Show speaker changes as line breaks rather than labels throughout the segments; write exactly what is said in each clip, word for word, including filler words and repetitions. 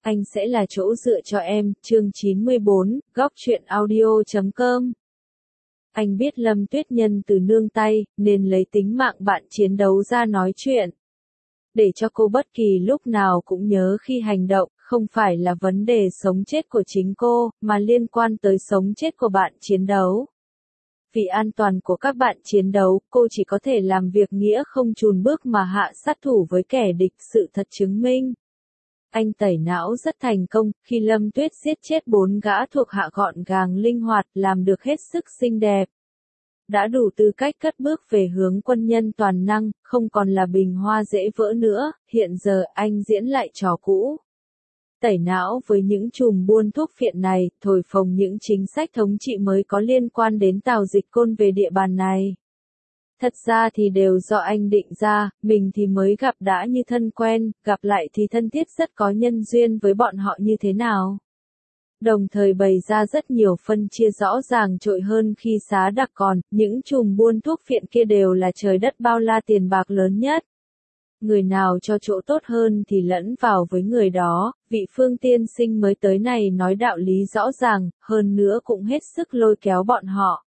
Anh sẽ là chỗ dựa cho em, chương chín mươi bốn, góc truyện audio chấm com. Anh biết Lâm Tuyết Nhân từ nương tay, nên lấy tính mạng bạn chiến đấu ra nói chuyện. Để cho cô bất kỳ lúc nào cũng nhớ khi hành động, không phải là vấn đề sống chết của chính cô, mà liên quan tới sống chết của bạn chiến đấu. Vì an toàn của các bạn chiến đấu, cô chỉ có thể làm việc nghĩa không chùn bước mà hạ sát thủ với kẻ địch, sự thật chứng minh. Anh tẩy não rất thành công, khi Lâm Tuyết giết chết bốn gã thuộc hạ gọn gàng linh hoạt, làm được hết sức xinh đẹp. Đã đủ tư cách cất bước về hướng quân nhân toàn năng, không còn là bình hoa dễ vỡ nữa, hiện giờ anh diễn lại trò cũ. Tẩy não với những chùm buôn thuốc phiện này, thổi phồng những chính sách thống trị mới có liên quan đến Tào Dịch Côn về địa bàn này. Thật ra thì đều do anh định ra, mình thì mới gặp đã như thân quen, gặp lại thì thân thiết rất có nhân duyên với bọn họ như thế nào. Đồng thời bày ra rất nhiều phân chia rõ ràng trội hơn khi Xá Đặc còn, những chùm buôn thuốc phiện kia đều là trời đất bao la tiền bạc lớn nhất. Người nào cho chỗ tốt hơn thì lẫn vào với người đó, vị Phương tiên sinh mới tới này nói đạo lý rõ ràng, hơn nữa cũng hết sức lôi kéo bọn họ.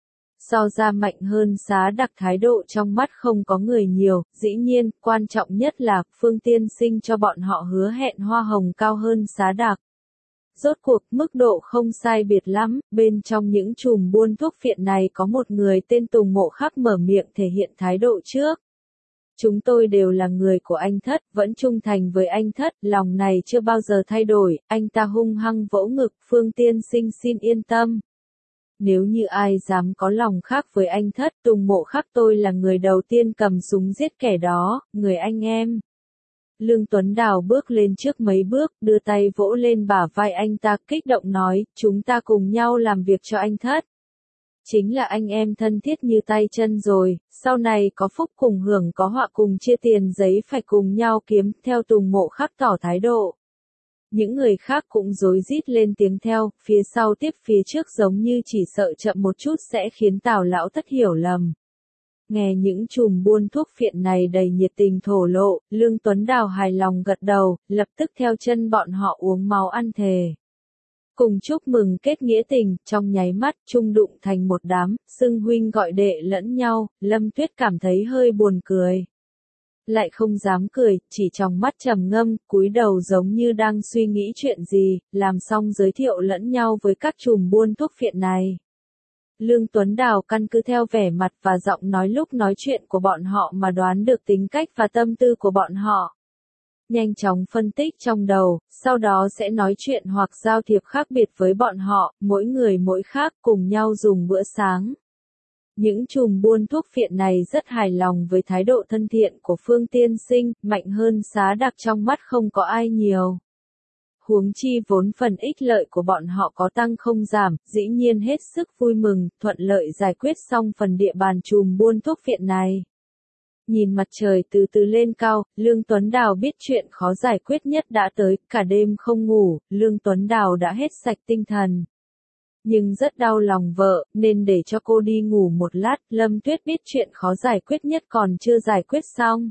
So ra mạnh hơn Xá Đặc thái độ trong mắt không có người nhiều, dĩ nhiên, quan trọng nhất là, Phương tiên sinh cho bọn họ hứa hẹn hoa hồng cao hơn Xá Đặc. Rốt cuộc, mức độ không sai biệt lắm, bên trong những chùm buôn thuốc phiện này có một người tên Tùng Mộ Khắc mở miệng thể hiện thái độ trước. Chúng tôi đều là người của anh Thất, vẫn trung thành với anh Thất, lòng này chưa bao giờ thay đổi, anh ta hung hăng vỗ ngực, Phương tiên sinh xin yên tâm. Nếu như ai dám có lòng khác với anh Thất, Tùng Mộ Khắc tôi là người đầu tiên cầm súng giết kẻ đó, người anh em. Lương Tuấn Đào bước lên trước mấy bước, đưa tay vỗ lên bả vai anh ta, kích động nói, chúng ta cùng nhau làm việc cho anh Thất. Chính là anh em thân thiết như tay chân rồi, sau này có phúc cùng hưởng có họa cùng chia tiền giấy phải cùng nhau kiếm, theo Tùng Mộ Khắc tỏ thái độ. Những người khác cũng rối rít lên tiếng theo, phía sau tiếp phía trước giống như chỉ sợ chậm một chút sẽ khiến Tào lão Thất hiểu lầm. Nghe những chùm buôn thuốc phiện này đầy nhiệt tình thổ lộ, Lương Tuấn Đào hài lòng gật đầu, lập tức theo chân bọn họ uống máu ăn thề. Cùng chúc mừng kết nghĩa tình, trong nháy mắt, chung đụng thành một đám, xưng huynh gọi đệ lẫn nhau, Lâm Tuyết cảm thấy hơi buồn cười. Lại không dám cười, chỉ trong mắt trầm ngâm, cúi đầu giống như đang suy nghĩ chuyện gì, làm xong giới thiệu lẫn nhau với các chùm buôn thuốc phiện này. Lương Tuấn Đào căn cứ theo vẻ mặt và giọng nói lúc nói chuyện của bọn họ mà đoán được tính cách và tâm tư của bọn họ. Nhanh chóng phân tích trong đầu, sau đó sẽ nói chuyện hoặc giao thiệp khác biệt với bọn họ, mỗi người mỗi khác cùng nhau dùng bữa sáng. Những chùm buôn thuốc phiện này rất hài lòng với thái độ thân thiện của Phương tiên sinh, mạnh hơn Xá Đặc trong mắt không có ai nhiều. Huống chi vốn phần ích lợi của bọn họ có tăng không giảm, dĩ nhiên hết sức vui mừng, thuận lợi giải quyết xong phần địa bàn chùm buôn thuốc phiện này. Nhìn mặt trời từ từ lên cao, Lương Tuấn Đào biết chuyện khó giải quyết nhất đã tới, cả đêm không ngủ, Lương Tuấn Đào đã hết sạch tinh thần. Nhưng rất đau lòng vợ, nên để cho cô đi ngủ một lát, Lâm Tuyết biết chuyện khó giải quyết nhất còn chưa giải quyết xong.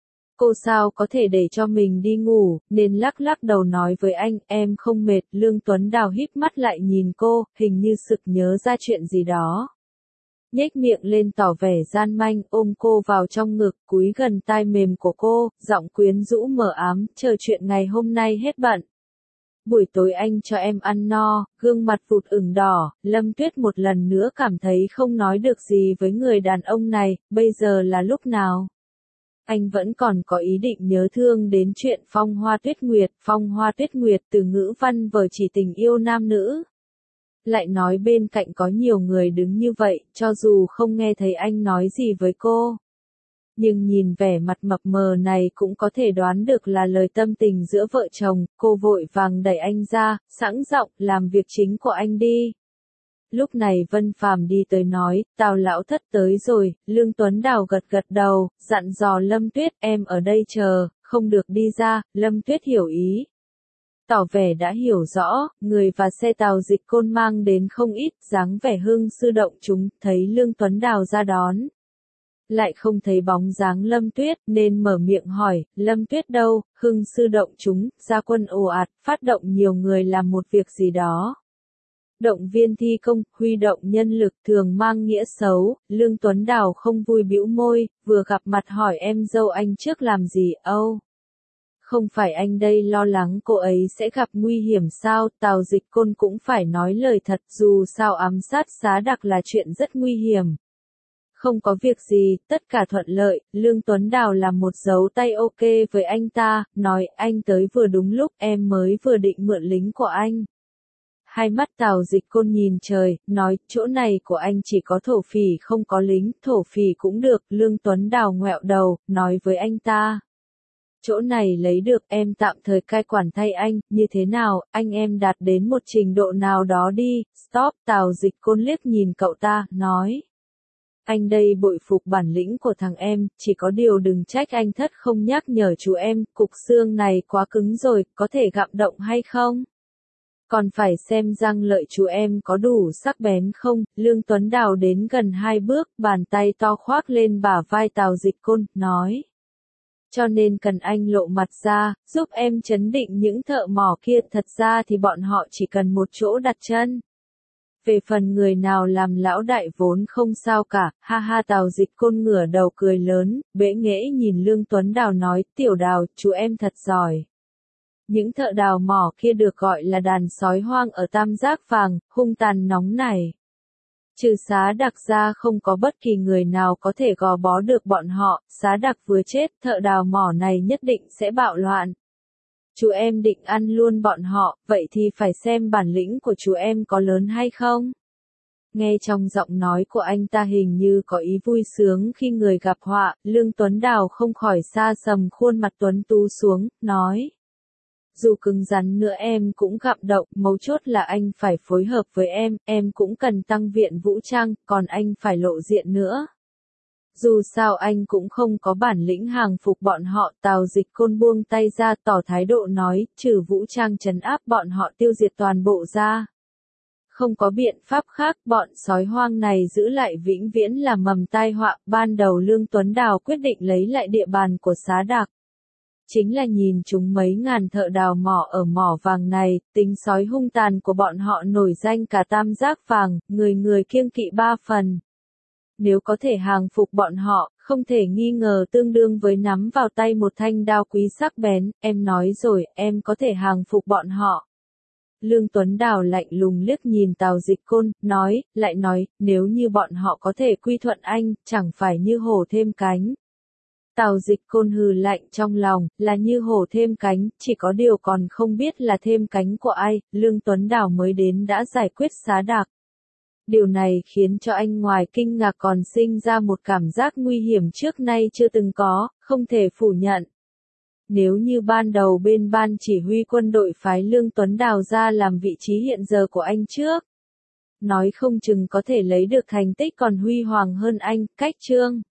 Cô sao có thể để cho mình đi ngủ, nên lắc lắc đầu nói với anh, em không mệt, Lương Tuấn Đào híp mắt lại nhìn cô, hình như sực nhớ ra chuyện gì đó. Nhếch miệng lên tỏ vẻ gian manh, ôm cô vào trong ngực, cúi gần tai mềm của cô, giọng quyến rũ mờ ám, chờ chuyện ngày hôm nay hết bận. Buổi tối anh cho em ăn no, gương mặt vụt ửng đỏ, Lâm Tuyết một lần nữa cảm thấy không nói được gì với người đàn ông này, bây giờ là lúc nào? Anh vẫn còn có ý định nhớ thương đến chuyện phong hoa tuyết nguyệt, phong hoa tuyết nguyệt từ ngữ văn vở chỉ tình yêu nam nữ. Lại nói bên cạnh có nhiều người đứng như vậy, cho dù không nghe thấy anh nói gì với cô. Nhưng nhìn vẻ mặt mập mờ này cũng có thể đoán được là lời tâm tình giữa vợ chồng, cô vội vàng đẩy anh ra, sẵn giọng, làm việc chính của anh đi. Lúc này Vân Phàm đi tới nói, Tào lão Thất tới rồi, Lương Tuấn Đào gật gật đầu, dặn dò Lâm Tuyết, em ở đây chờ, không được đi ra, Lâm Tuyết hiểu ý. Tỏ vẻ đã hiểu rõ, người và xe Tào Dịch Côn mang đến không ít, dáng vẻ hưng sư động chúng, thấy Lương Tuấn Đào ra đón. lại không thấy bóng dáng Lâm Tuyết, nên mở miệng hỏi, Lâm Tuyết đâu? Hưng sư động chúng, ra quân ồ ạt, phát động nhiều người làm một việc gì đó. Động viên thi công, huy động nhân lực thường mang nghĩa xấu, Lương Tuấn Đào không vui bĩu môi, vừa gặp mặt hỏi em dâu anh trước làm gì, âu. Oh. Không phải anh đây lo lắng cô ấy sẽ gặp nguy hiểm sao, Tào Dịch Côn cũng phải nói lời thật, dù sao ám sát Xá Đặc là chuyện rất nguy hiểm. Không có việc gì, tất cả thuận lợi, Lương Tuấn Đào làm một dấu tay ok với anh ta, nói anh tới vừa đúng lúc, em mới vừa định mượn lính của anh. Hai mắt Tào Dịch Côn nhìn trời, nói, chỗ này của anh chỉ có thổ phỉ không có lính, thổ phỉ cũng được, Lương Tuấn Đào ngoẹo đầu, nói với anh ta. Chỗ này lấy được, em tạm thời cai quản thay anh, như thế nào, anh em đạt đến một trình độ nào đó đi, stop, Tào Dịch Côn liếc nhìn cậu ta, nói. Anh đây bội phục bản lĩnh của thằng em, chỉ có điều đừng trách anh thất không nhắc nhở chú em, cục xương này quá cứng rồi, có thể gặm động hay không? Còn phải xem răng lợi chú em có đủ sắc bén không, Lương Tuấn Đào đến gần hai bước, bàn tay to khoác lên bả vai Tào Dịch Côn, nói. Cho nên cần anh lộ mặt ra, giúp em chấn định những thợ mỏ kia, thật ra thì bọn họ chỉ cần một chỗ đặt chân. Về phần người nào làm lão đại vốn không sao cả, ha ha Tào Dịch Côn ngửa đầu cười lớn, bẽ nghễ nhìn Lương Tuấn Đào nói, tiểu Đào, chú em thật giỏi. Những thợ đào mỏ kia được gọi là đàn sói hoang ở Tam Giác Vàng, hung tàn nóng này. Trừ Xá Đặc ra không có bất kỳ người nào có thể gò bó được bọn họ, Xá Đặc vừa chết, thợ đào mỏ này nhất định sẽ bạo loạn. Chú em định ăn luôn bọn họ, vậy thì phải xem bản lĩnh của chú em có lớn hay không? Nghe trong giọng nói của anh ta hình như có ý vui sướng khi người gặp họa, Lương Tuấn Đào không khỏi xa sầm khuôn mặt tuấn tú xuống, nói. Dù cứng rắn nữa em cũng gặm động, mấu chốt là anh phải phối hợp với em, em cũng cần tăng viện vũ trang, còn anh phải lộ diện nữa. Dù sao anh cũng không có bản lĩnh hàng phục bọn họ, Tào Dịch Côn buông tay ra tỏ thái độ nói, trừ vũ trang trấn áp bọn họ tiêu diệt toàn bộ ra. Không có biện pháp khác, bọn sói hoang này giữ lại vĩnh viễn là mầm tai họa, ban đầu Lương Tuấn Đào quyết định lấy lại địa bàn của Xá Đặc. Chính là nhìn chúng mấy ngàn thợ đào mỏ ở mỏ vàng này, tính sói hung tàn của bọn họ nổi danh cả Tam Giác Vàng, người người kiêng kỵ ba phần. Nếu có thể hàng phục bọn họ, không thể nghi ngờ tương đương với nắm vào tay một thanh đao quý sắc bén, em nói rồi, em có thể hàng phục bọn họ. Lương Tuấn Đào lạnh lùng liếc nhìn Tào Dịch Côn, nói, lại nói, nếu như bọn họ có thể quy thuận anh, chẳng phải như hổ thêm cánh. Tào Dịch Côn hừ lạnh trong lòng, là như hổ thêm cánh, chỉ có điều còn không biết là thêm cánh của ai, Lương Tuấn Đào mới đến đã giải quyết Xá Đặc. Điều này khiến cho anh ngoài kinh ngạc còn sinh ra một cảm giác nguy hiểm trước nay chưa từng có, không thể phủ nhận. Nếu như ban đầu bên ban chỉ huy quân đội phái Lương Tuấn Đào ra làm vị trí hiện giờ của anh trước, nói không chừng có thể lấy được thành tích còn huy hoàng hơn anh, cách chương.